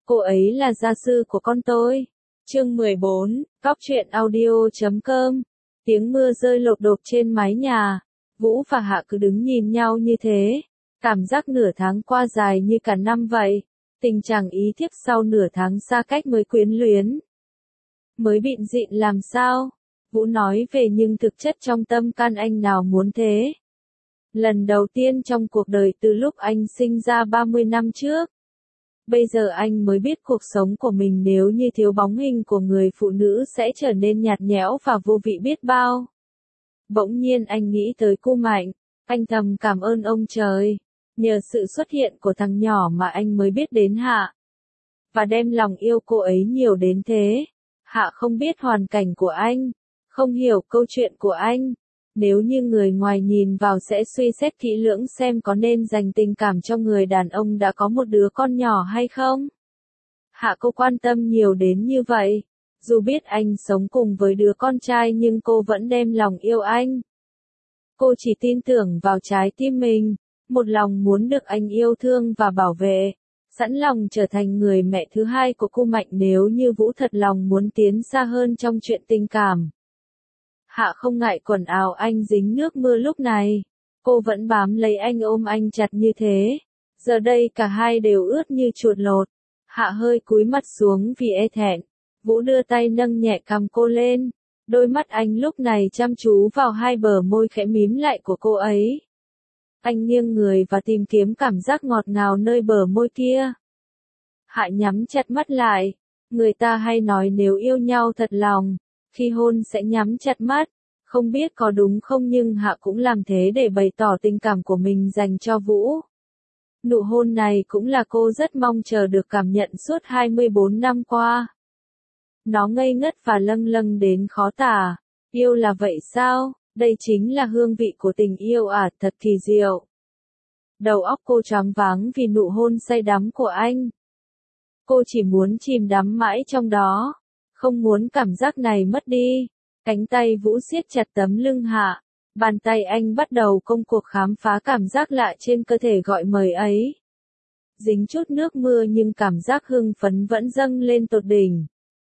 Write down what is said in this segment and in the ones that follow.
Cô ấy là gia sư của con tôi. Chương 14, Cóc truyện audio.com. Tiếng mưa rơi lộp độp trên mái nhà. Vũ và Hạ cứ đứng nhìn nhau như thế. Cảm giác nửa tháng qua dài như cả năm vậy. Tình trạng ý thiếp sau nửa tháng xa cách mới quyến luyến. Mới bịn dịn làm sao? Vũ nói về nhưng thực chất trong tâm can anh nào muốn thế. Lần đầu tiên trong cuộc đời từ lúc anh sinh ra 30 năm trước. Bây giờ anh mới biết cuộc sống của mình nếu như thiếu bóng hình của người phụ nữ sẽ trở nên nhạt nhẽo và vô vị biết bao. Bỗng nhiên anh nghĩ tới cô Mạnh, anh thầm cảm ơn ông trời. Nhờ sự xuất hiện của thằng nhỏ mà anh mới biết đến Hạ. Và đem lòng yêu cô ấy nhiều đến thế. Hạ không biết hoàn cảnh của anh, không hiểu câu chuyện của anh. Nếu như người ngoài nhìn vào sẽ suy xét kỹ lưỡng xem có nên dành tình cảm cho người đàn ông đã có một đứa con nhỏ hay không. Hạ cô quan tâm nhiều đến như vậy. Dù biết anh sống cùng với đứa con trai nhưng cô vẫn đem lòng yêu anh. Cô chỉ tin tưởng vào trái tim mình, một lòng muốn được anh yêu thương và bảo vệ, sẵn lòng trở thành người mẹ thứ hai của cô Mạnh nếu như Vũ thật lòng muốn tiến xa hơn trong chuyện tình cảm. Hạ không ngại quần áo anh dính nước mưa lúc này. Cô vẫn bám lấy anh ôm anh chặt như thế. Giờ đây cả hai đều ướt như chuột lột. Hạ hơi cúi mặt xuống vì e thẹn. Vũ đưa tay nâng nhẹ cằm cô lên. Đôi mắt anh lúc này chăm chú vào hai bờ môi khẽ mím lại của cô ấy. Anh nghiêng người và tìm kiếm cảm giác ngọt ngào nơi bờ môi kia. Hạ nhắm chặt mắt lại. Người ta hay nói nếu yêu nhau thật lòng, khi hôn sẽ nhắm chặt mắt. Không biết có đúng không nhưng Hạ cũng làm thế để bày tỏ tình cảm của mình dành cho Vũ. Nụ hôn này cũng là cô rất mong chờ được cảm nhận suốt 24 năm qua. Nó ngây ngất và lâng lâng đến khó tả. Yêu là vậy sao? Đây chính là hương vị của tình yêu à, thật kỳ diệu. Đầu óc cô choáng váng vì nụ hôn say đắm của anh. Cô chỉ muốn chìm đắm mãi trong đó. Không muốn cảm giác này mất đi. Cánh tay Vũ siết chặt tấm lưng Hạ. Bàn tay anh bắt đầu công cuộc khám phá cảm giác lạ trên cơ thể gọi mời ấy. Dính chút nước mưa nhưng cảm giác hưng phấn vẫn dâng lên tột đỉnh.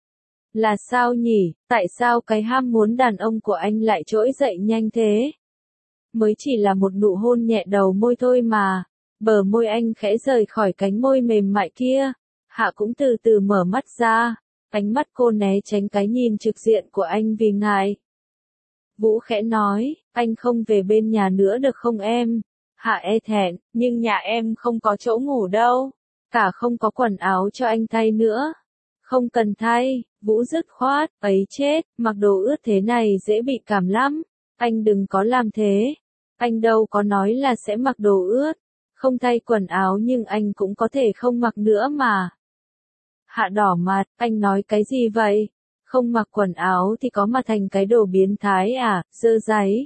Là sao nhỉ? Tại sao cái ham muốn đàn ông của anh lại trỗi dậy nhanh thế? Mới chỉ là một nụ hôn nhẹ đầu môi thôi mà. Bờ môi anh khẽ rời khỏi cánh môi mềm mại kia. Hạ cũng từ từ mở mắt ra. Ánh mắt cô né tránh cái nhìn trực diện của anh vì ngại. Vũ khẽ nói, anh không về bên nhà nữa được không em? Hạ e thẹn, nhưng nhà em không có chỗ ngủ đâu. Cả không có quần áo cho anh thay nữa. Không cần thay, Vũ dứt khoát, ấy chết, mặc đồ ướt thế này dễ bị cảm lắm. Anh đừng có làm thế. Anh đâu có nói là sẽ mặc đồ ướt. Không thay quần áo nhưng anh cũng có thể không mặc nữa mà. Hạ đỏ mặt, anh nói cái gì vậy? Không mặc quần áo thì có mà thành cái đồ biến thái à, dơ dáy.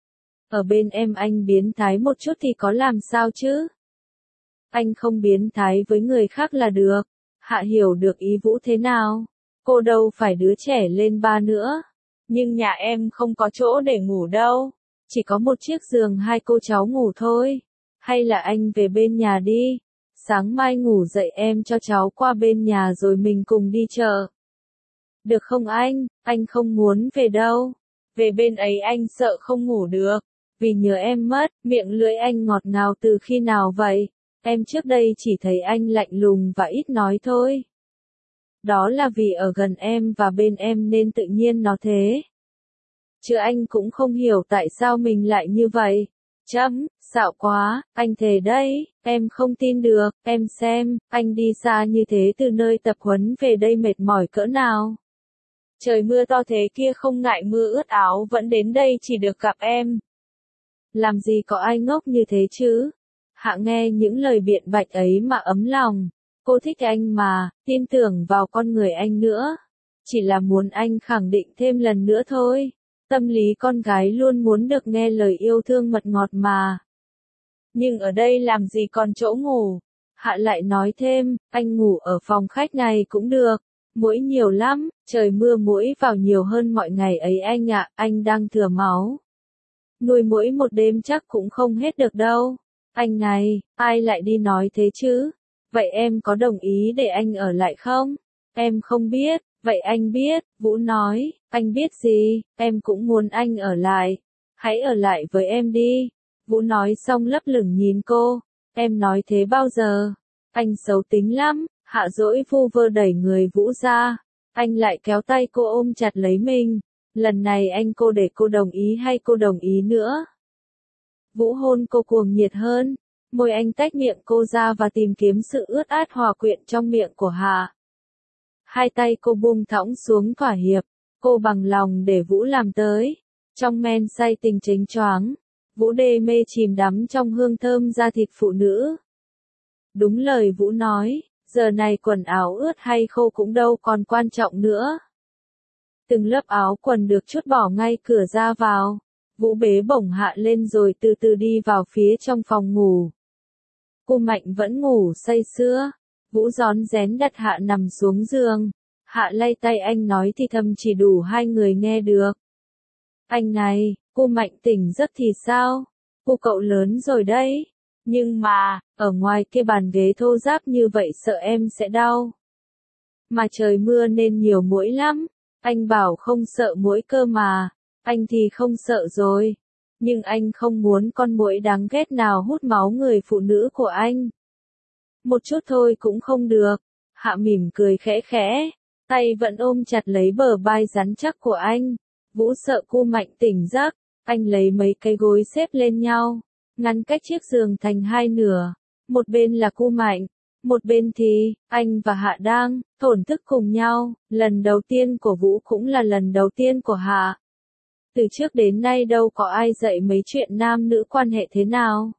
Ở bên em anh biến thái một chút thì có làm sao chứ? Anh không biến thái với người khác là được. Hạ hiểu được ý Vũ thế nào. Cô đâu phải đứa trẻ lên ba nữa. Nhưng nhà em không có chỗ để ngủ đâu. Chỉ có một chiếc giường hai cô cháu ngủ thôi. Hay là anh về bên nhà đi. Sáng mai ngủ dậy em cho cháu qua bên nhà rồi mình cùng đi chợ. Được không anh không muốn về đâu. Về bên ấy anh sợ không ngủ được. Vì nhớ em mất, miệng lưỡi anh ngọt ngào từ khi nào vậy? Em trước đây chỉ thấy anh lạnh lùng và ít nói thôi. Đó là vì ở gần em và bên em nên tự nhiên nó thế. Chứ anh cũng không hiểu tại sao mình lại như vậy. Xạo quá, anh thề đấy, em không tin được, em xem, anh đi xa như thế từ nơi tập huấn về đây mệt mỏi cỡ nào. Trời mưa to thế kia không ngại mưa ướt áo vẫn đến đây chỉ được gặp em. Làm gì có ai ngốc như thế chứ? Hạ nghe những lời biện bạch ấy mà ấm lòng. Cô thích anh mà, tin tưởng vào con người anh nữa. Chỉ là muốn anh khẳng định thêm lần nữa thôi. Tâm lý con gái luôn muốn được nghe lời yêu thương mật ngọt mà. Nhưng ở đây làm gì còn chỗ ngủ? Hạ lại nói thêm, anh ngủ ở phòng khách này cũng được. Muỗi nhiều lắm, trời mưa muỗi vào nhiều hơn mọi ngày ấy anh ạ, anh đang thừa máu. Nuôi muỗi một đêm chắc cũng không hết được đâu. Anh này, ai lại đi nói thế chứ? Vậy em có đồng ý để anh ở lại không? Em không biết, vậy anh biết, Vũ nói, anh biết gì, em cũng muốn anh ở lại. Hãy ở lại với em đi. Vũ nói xong lấp lửng nhìn cô, em nói thế bao giờ? Anh xấu tính lắm, Hạ Dỗi vu vơ đẩy người Vũ ra. Anh lại kéo tay cô ôm chặt lấy mình. Lần này anh cô để cô đồng ý hay cô đồng ý nữa? Vũ hôn cô cuồng nhiệt hơn. Môi anh tách miệng cô ra và tìm kiếm sự ướt át hòa quyện trong miệng của Hạ. Hai tay cô buông thõng xuống thỏa hiệp. Cô bằng lòng để Vũ làm tới. Trong men say tình chánh choáng, Vũ đê mê chìm đắm trong hương thơm da thịt phụ nữ. Đúng lời Vũ nói, giờ này quần áo ướt hay khô cũng đâu còn quan trọng nữa. Từng lớp áo quần được trút bỏ ngay cửa ra vào. Vũ bế bổng Hạ lên rồi từ từ đi vào phía trong phòng ngủ. Cô Mạnh vẫn ngủ say sưa. Vũ rón rén đặt Hạ nằm xuống giường. Hạ lay tay anh nói thì thầm chỉ đủ hai người nghe được. Anh này, cô Mạnh tỉnh giấc thì sao? Cô cậu lớn rồi đấy. Nhưng mà, ở ngoài kia bàn ghế thô ráp như vậy sợ em sẽ đau. Mà trời mưa nên nhiều muỗi lắm. Anh bảo không sợ muỗi cơ mà. Anh thì không sợ rồi. Nhưng anh không muốn con muỗi đáng ghét nào hút máu người phụ nữ của anh. Một chút thôi cũng không được. Hạ mỉm cười khẽ khẽ. Tay vẫn ôm chặt lấy bờ vai rắn chắc của anh. Vũ sợ cô Mạnh tỉnh giấc. Anh lấy mấy cái gối xếp lên nhau. Ngăn cách chiếc giường thành hai nửa. Một bên là cô Mạnh. Một bên thì, anh và Hạ đang thổn thức cùng nhau. Lần đầu tiên của Vũ cũng là lần đầu tiên của Hạ. Từ trước đến nay đâu có ai dạy mấy chuyện nam nữ quan hệ thế nào.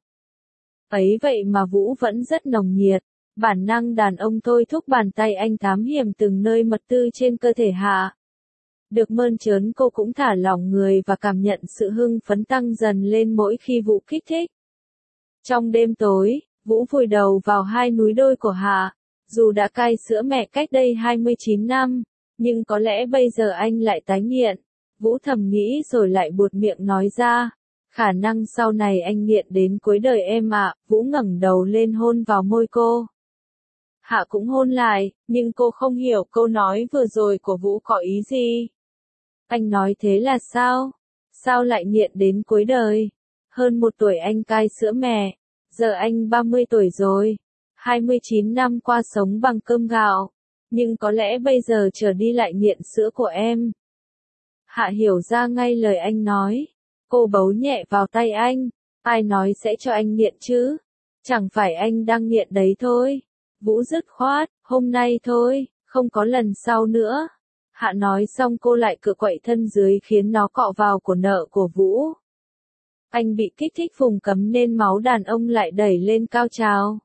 Ấy vậy mà Vũ vẫn rất nồng nhiệt. Bản năng đàn ông thôi thúc bàn tay anh thám hiểm từng nơi mật tư trên cơ thể Hạ. Được mơn trớn cô cũng thả lỏng người và cảm nhận sự hưng phấn tăng dần lên mỗi khi Vũ kích thích. Trong đêm tối, Vũ vùi đầu vào hai núi đôi của Hạ. Dù đã cai sữa mẹ cách đây 29 năm, nhưng có lẽ bây giờ anh lại tái nghiện. Vũ thầm nghĩ rồi lại buột miệng nói ra. Khả năng sau này anh nghiện đến cuối đời em ạ. Vũ ngẩng đầu lên hôn vào môi cô. Hạ cũng hôn lại, nhưng cô không hiểu câu nói vừa rồi của Vũ có ý gì. Anh nói thế là sao? Sao lại nghiện đến cuối đời? Hơn một tuổi anh cai sữa mẹ. Giờ anh 30 tuổi rồi. 29 năm qua sống bằng cơm gạo. Nhưng có lẽ bây giờ trở đi lại nghiện sữa của em. Hạ hiểu ra ngay lời anh nói. Cô bấu nhẹ vào tay anh. Ai nói sẽ cho anh nghiện chứ? Chẳng phải anh đang nghiện đấy thôi. Vũ dứt khoát, hôm nay thôi, không có lần sau nữa. Hạ nói xong cô lại cựa quậy thân dưới khiến nó cọ vào cổ nợ của Vũ. Anh bị kích thích vùng cấm nên máu đàn ông lại đẩy lên cao trào.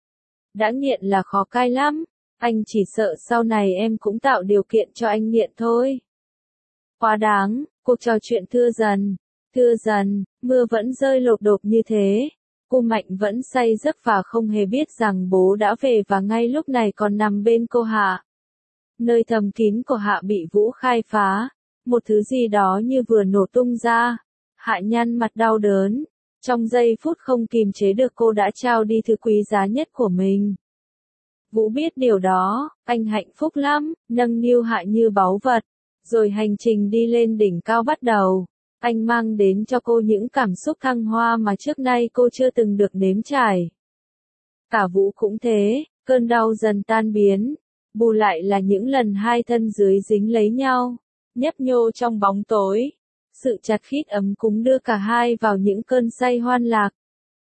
Đã nghiện là khó cai lắm. Anh chỉ sợ sau này em cũng tạo điều kiện cho anh nghiện thôi. Quá đáng, cuộc trò chuyện thưa dần, mưa vẫn rơi lộp đột như thế. Cô Mạnh vẫn say giấc và không hề biết rằng bố đã về và ngay lúc này còn nằm bên cô Hạ. Nơi thầm kín của Hạ bị Vũ khai phá. Một thứ gì đó như vừa nổ tung ra. Hạ nhăn mặt đau đớn. Trong giây phút không kìm chế được cô đã trao đi thứ quý giá nhất của mình. Vũ biết điều đó, anh hạnh phúc lắm, nâng niu Hạ như báu vật. Rồi hành trình đi lên đỉnh cao bắt đầu. Anh mang đến cho cô những cảm xúc thăng hoa mà trước nay cô chưa từng được nếm trải. Cả Vũ cũng thế, cơn đau dần tan biến. Bù lại là những lần hai thân dưới dính lấy nhau, nhấp nhô trong bóng tối. Sự chặt khít ấm cúng đưa cả hai vào những cơn say hoan lạc.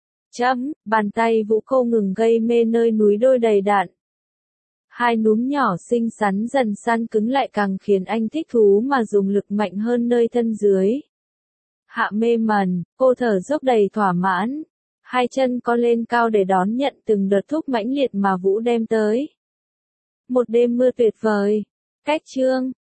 Bàn tay Vũ cô ngừng gây mê nơi núi đôi đầy đặn. Hai núm nhỏ xinh xắn dần săn cứng lại càng khiến anh thích thú mà dùng lực mạnh hơn nơi thân dưới. Hạ mê mẩn, cô thở dốc đầy thỏa mãn. Hai chân co lên cao để đón nhận từng đợt thúc mãnh liệt mà Vũ đem tới. Một đêm mưa tuyệt vời. Cách chương